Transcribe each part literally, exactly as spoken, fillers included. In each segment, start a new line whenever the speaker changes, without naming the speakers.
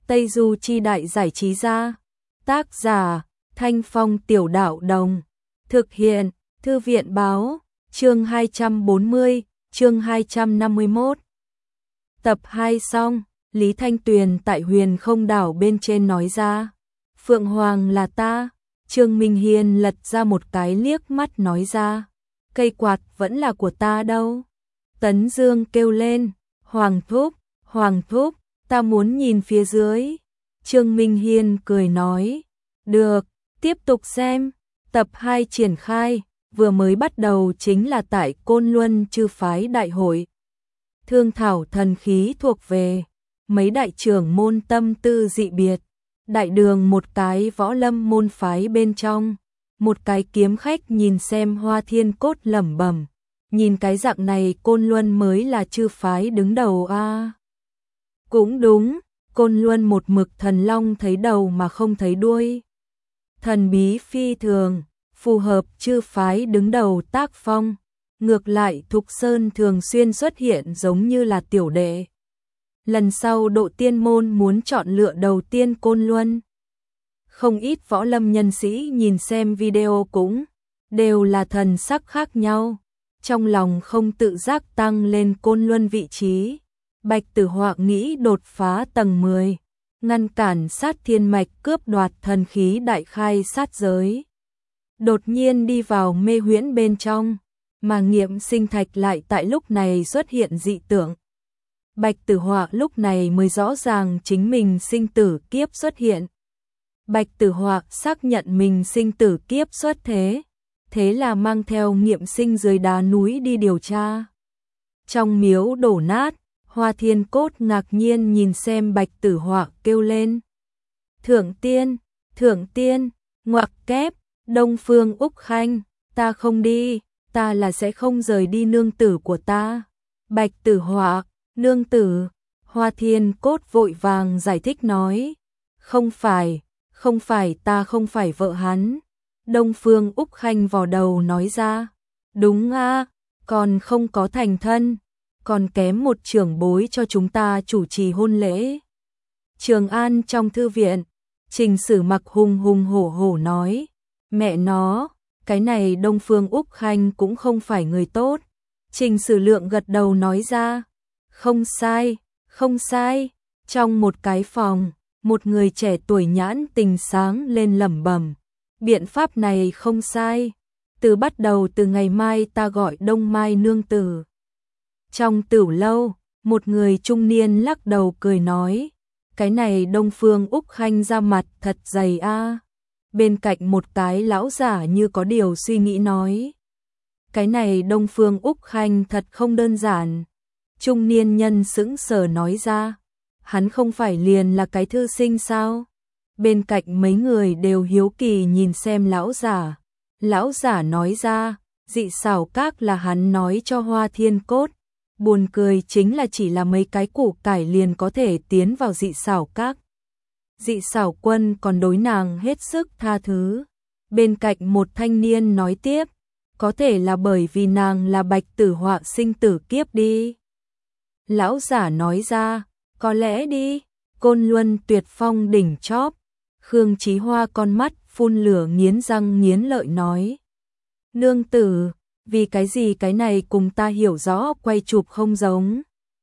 Tây Du Chi Đại Giải Trí Gia. Tác giả Thanh Phong Tiểu Đạo Đồng. Thực hiện Thư viện Báo. Chương hai trăm bốn mươi, chương hai trăm năm mươi mốt. Tập hai xong, Lý Thanh Tuyền tại Huyền Không Đảo bên trên nói ra. Phượng Hoàng là ta. Trương Minh Hiên lật ra một cái liếc mắt nói ra. Cây quạt vẫn là của ta đâu. Tấn Dương kêu lên. Hoàng thúc, Hoàng thúc, ta muốn nhìn phía dưới. Trương Minh Hiên cười nói. Được, tiếp tục xem. Tập hai triển khai, vừa mới bắt đầu chính là tại Côn Luân Chư Phái Đại hội. Thương thảo thần khí thuộc về, mấy đại trưởng môn tâm tư dị biệt. Đại đường một cái võ lâm môn phái bên trong, một cái kiếm khách nhìn xem Hoa Thiên Cốt lẩm bẩm, nhìn cái dạng này Côn Luân mới là chư phái đứng đầu a. À, cũng đúng, Côn Luân một mực thần long thấy đầu mà không thấy đuôi. Thần bí phi thường, phù hợp chư phái đứng đầu tác phong. Ngược lại Thục Sơn thường xuyên xuất hiện giống như là tiểu đệ. Lần sau Độ Tiên môn muốn chọn lựa đầu tiên Côn Luân. Không ít võ lâm nhân sĩ nhìn xem video cũng đều là thần sắc khác nhau, trong lòng không tự giác tăng lên Côn Luân vị trí. Bạch Tử Họa nghĩ đột phá tầng mười, ngăn cản Sát Thiên Mạch cướp đoạt thần khí đại khai sát giới. Đột nhiên đi vào mê huyễn bên trong, mà Nghiệm Sinh Thạch lại tại lúc này xuất hiện dị tượng. Bạch Tử Họa lúc này mới rõ ràng chính mình sinh tử kiếp xuất hiện. Bạch Tử Họa xác nhận mình sinh tử kiếp xuất thế, thế là mang theo Nghiệm Sinh dưới đá núi đi điều tra. Trong miếu đổ nát, Hoa Thiên Cốt ngạc nhiên nhìn xem Bạch Tử Họa kêu lên. Thượng tiên, thượng tiên, ngoặc kép, Đông Phương Úc Khanh, ta không đi, ta là sẽ không rời đi nương tử của ta. Bạch Tử Họa, nương tử, Hoa Thiên Cốt vội vàng giải thích nói. Không phải, không phải ta không phải vợ hắn. Đông Phương Úc Khanh vò đầu nói ra. Đúng a, còn không có thành thân, còn kém một trưởng bối cho chúng ta chủ trì hôn lễ. Trường An trong thư viện, Trình Sử Mặc hùng hùng hổ hổ nói. Mẹ nó, cái này Đông Phương Úc Khanh cũng không phải người tốt. Trình Sử Lượng gật đầu nói ra. Không sai, không sai. Trong một cái phòng, một người trẻ tuổi nhãn tình sáng lên lẩm bẩm. Biện pháp này không sai. Từ bắt đầu từ ngày mai ta gọi Đông Mai nương tử. Trong tửu lâu, một người trung niên lắc đầu cười nói. Cái này Đông Phương Úc Khanh ra mặt thật dày a. Bên cạnh một cái lão giả như có điều suy nghĩ nói. Cái này Đông Phương Úc Khanh thật không đơn giản. Trung niên nhân sững sờ nói ra. Hắn không phải liền là cái thư sinh sao? Bên cạnh mấy người đều hiếu kỳ nhìn xem lão giả. Lão giả nói ra, dị xảo các là hắn nói cho Hoa Thiên Cốt. Buồn cười chính là chỉ là mấy cái củ cải liền có thể tiến vào dị xảo các. Dị xảo quân còn đối nàng hết sức tha thứ. Bên cạnh một thanh niên nói tiếp, có thể là bởi vì nàng là Bạch Tử Họa sinh tử kiếp đi. Lão giả nói ra, có lẽ đi. Côn Luân Tuyệt Phong đỉnh chóp. Khương Chí Hoa con mắt phun lửa nghiến răng nghiến lợi nói. Nương tử, vì cái gì cái này cùng ta hiểu rõ quay chụp không giống.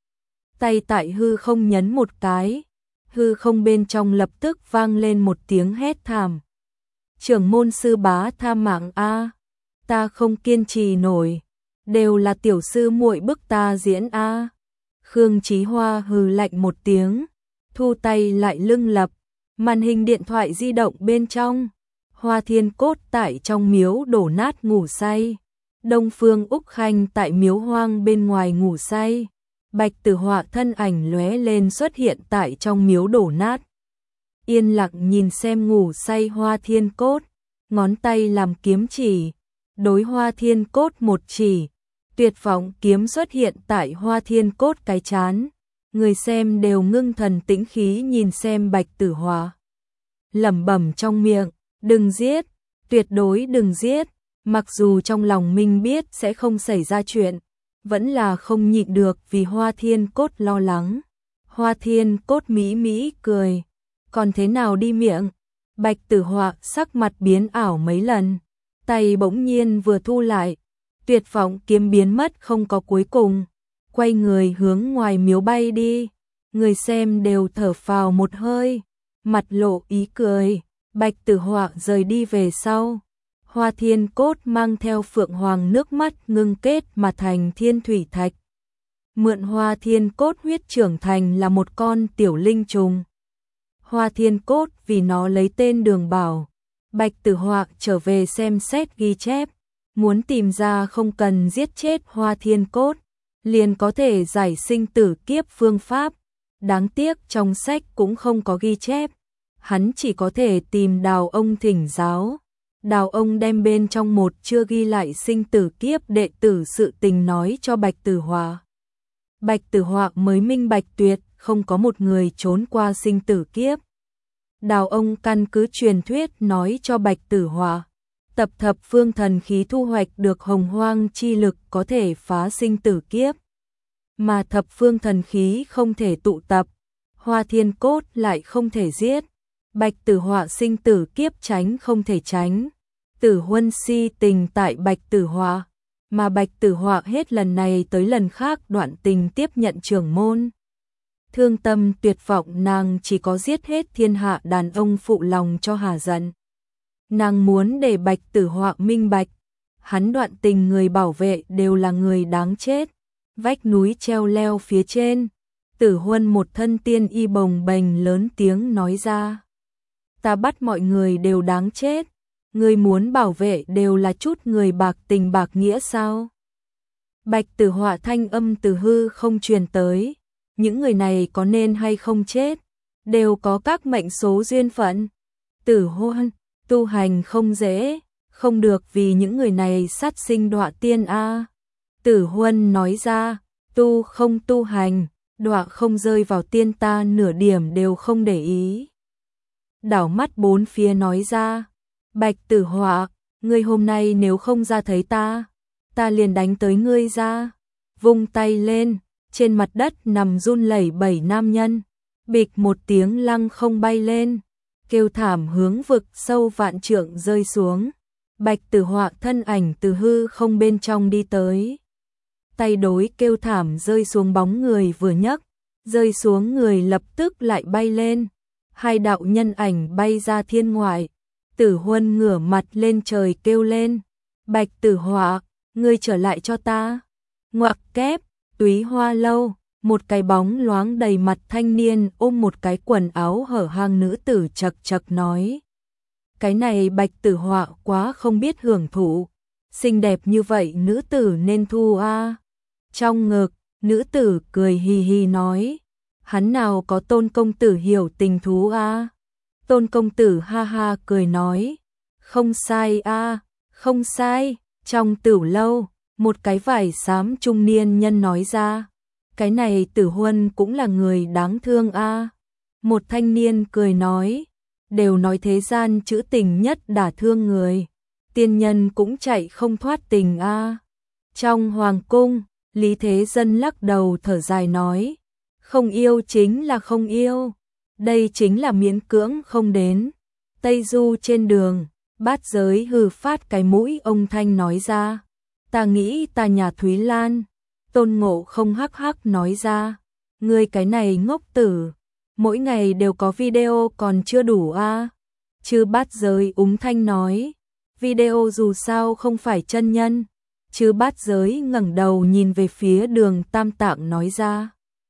Tay tại hư không nhấn một cái. Hư không bên trong lập tức vang lên một tiếng hét thảm. Trưởng môn sư bá tha mạng a, ta không kiên trì nổi, đều là tiểu sư muội bức ta diễn a. Khương Chí Hoa hừ lạnh một tiếng, thu tay lại lưng lập, màn hình điện thoại di động bên trong. Hoa Thiên Cốt tại trong miếu đổ nát ngủ say, Đông Phương Úc Khanh tại miếu hoang bên ngoài ngủ say. Bạch Tử Họa thân ảnh lóe lên xuất hiện tại trong miếu đổ nát. Yên lặng nhìn xem ngủ say Hoa Thiên Cốt, ngón tay làm kiếm chỉ, đối Hoa Thiên Cốt một chỉ. Tuyệt vọng kiếm xuất hiện tại Hoa Thiên Cốt cái chán. Người xem đều ngưng thần tĩnh khí nhìn xem Bạch Tử Họa. Lẩm bẩm trong miệng, đừng giết, tuyệt đối đừng giết. Mặc dù trong lòng mình biết sẽ không xảy ra chuyện, vẫn là không nhịn được vì Hoa Thiên Cốt lo lắng. Hoa Thiên Cốt mỹ mỹ cười, còn thế nào đi miệng? Bạch Tử Họa sắc mặt biến ảo mấy lần, tay bỗng nhiên vừa thu lại, tuyệt vọng kiếm biến mất không có cuối cùng, quay người hướng ngoài miếu bay đi. Người xem đều thở phào một hơi, mặt lộ ý cười. Bạch Tử Họa rời đi về sau, Hoa Thiên Cốt mang theo Phượng Hoàng nước mắt ngưng kết mà thành thiên thủy thạch. Mượn Hoa Thiên Cốt huyết trưởng thành là một con tiểu linh trùng. Hoa Thiên Cốt vì nó lấy tên Đường Bảo. Bạch Tử Họa trở về xem xét ghi chép, muốn tìm ra không cần giết chết Hoa Thiên Cốt, liền có thể giải sinh tử kiếp phương pháp. Đáng tiếc trong sách cũng không có ghi chép, hắn chỉ có thể tìm Đào ông thỉnh giáo. Đào ông đem bên trong một chưa ghi lại sinh tử kiếp đệ tử sự tình nói cho Bạch Tử Họa. Bạch Tử Họa mới minh bạch tuyệt không có một người trốn qua sinh tử kiếp. Đào ông căn cứ truyền thuyết nói cho Bạch Tử Họa, tập thập phương thần khí thu hoạch được hồng hoang chi lực có thể phá sinh tử kiếp. Mà thập phương thần khí không thể tụ tập, Hoa Thiên Cốt lại không thể giết. Bạch Tử Họa sinh tử kiếp tránh không thể tránh. Tử Huân si tình tại Bạch Tử Họa, mà Bạch Tử Họa hết lần này tới lần khác đoạn tình tiếp nhận trưởng môn. Thương tâm tuyệt vọng nàng chỉ có giết hết thiên hạ đàn ông phụ lòng cho hà giận. Nàng muốn để Bạch Tử Họa minh bạch, hắn đoạn tình người bảo vệ đều là người đáng chết. Vách núi treo leo phía trên, Tử Huân một thân tiên y bồng bềnh lớn tiếng nói ra. Ta bắt mọi người đều đáng chết, người muốn bảo vệ đều là chút người bạc tình bạc nghĩa sao? Bạch Tử Họa thanh âm từ hư không truyền tới, những người này có nên hay không chết, đều có các mệnh số duyên phận. Tử Huân, tu hành không dễ, không được vì những người này sát sinh đọa tiên a. Tử Huân nói ra, tu không tu hành, đọa không rơi vào tiên ta nửa điểm đều không để ý. Đảo mắt bốn phía nói ra, Bạch Tử Họa, ngươi hôm nay nếu không ra thấy ta, ta liền đánh tới ngươi ra. Vung tay lên, trên mặt đất nằm run lẩy bẩy nam nhân, bịch một tiếng lăng không bay lên, kêu thảm hướng vực sâu vạn trượng rơi xuống. Bạch Tử Họa thân ảnh từ hư không bên trong đi tới. Tay đối kêu thảm rơi xuống bóng người vừa nhấc, rơi xuống người lập tức lại bay lên. Hai đạo nhân ảnh bay ra thiên ngoại. Tử Huân ngửa mặt lên trời kêu lên, Bạch Tử Họa, ngươi trở lại cho ta. Ngoặc kép, Túy Hoa lâu, một cái bóng loáng đầy mặt thanh niên ôm một cái quần áo hở hang nữ tử chật chật nói. Cái này Bạch Tử Họa quá không biết hưởng thụ, xinh đẹp như vậy nữ tử nên thu a. Trong ngực, nữ tử cười hì hì nói, hắn nào có Tôn công tử hiểu tình thú a. Tôn công tử ha ha cười nói, không sai a, không sai. Trong tửu lâu, một cái vải xám trung niên nhân nói ra, cái này Tử Huân cũng là người đáng thương a. Một thanh niên cười nói, đều nói thế gian trữ tình nhất đả thương người, tiên nhân cũng chạy không thoát tình a. Trong hoàng cung, Lý Thế Dân lắc đầu thở dài nói, không yêu chính là không yêu, đây chính là miễn cưỡng không đến. Tây Du trên đường, Bát Giới hừ phát cái mũi ông thanh nói ra, ta nghĩ ta nhà Thúy Lan. Tôn Ngộ Không hắc hắc nói ra, ngươi cái này ngốc tử, mỗi ngày đều có video còn chưa đủ a. Chư Bát Giới úng thanh nói, video dù sao không phải chân nhân. Chư Bát Giới ngẩng đầu nhìn về phía Đường Tam Tạng nói ra,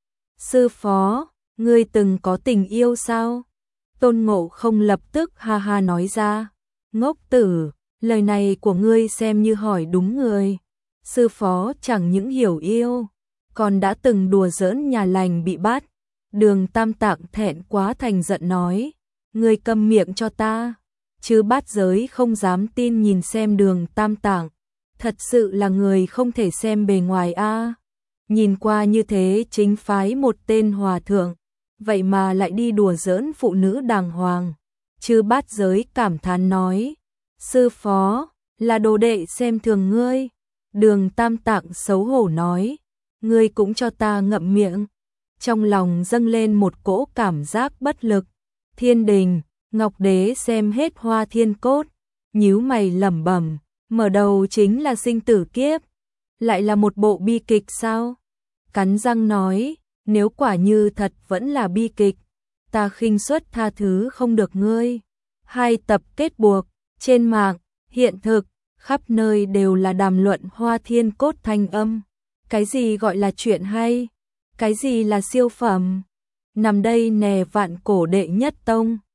sư phó, ngươi từng có tình yêu sao? Tôn Ngộ Không lập tức ha ha nói ra, ngốc tử, lời này của ngươi xem như hỏi đúng người. Sư phó chẳng những hiểu yêu, còn đã từng đùa giỡn nhà lành bị bắt. Đường Tam Tạng thẹn quá thành giận nói, ngươi câm miệng cho ta. Chứ Bát Giới không dám tin nhìn xem Đường Tam Tạng, thật sự là người không thể xem bề ngoài a. Nhìn qua như thế chính phái một tên hòa thượng, vậy mà lại đi đùa giỡn phụ nữ đàng hoàng. Chứ Bát Giới cảm thán nói, sư phó, là đồ đệ xem thường ngươi. Đường Tam Tạng xấu hổ nói, ngươi cũng cho ta ngậm miệng. Trong lòng dâng lên một cỗ cảm giác bất lực, Thiên đình, Ngọc Đế xem hết Hoa Thiên Cốt, nhíu mày lẩm bẩm, mở đầu chính là sinh tử kiếp, lại là một bộ bi kịch sao? Cắn răng nói, nếu quả như thật vẫn là bi kịch, ta khinh suất tha thứ không được ngươi. Hai tập kết buộc, trên mạng, hiện thực, khắp nơi đều là đàm luận Hoa Thiên Cốt thanh âm. Cái gì gọi là chuyện hay? Cái gì là siêu phẩm? Nằm đây nè vạn cổ đệ nhất tông.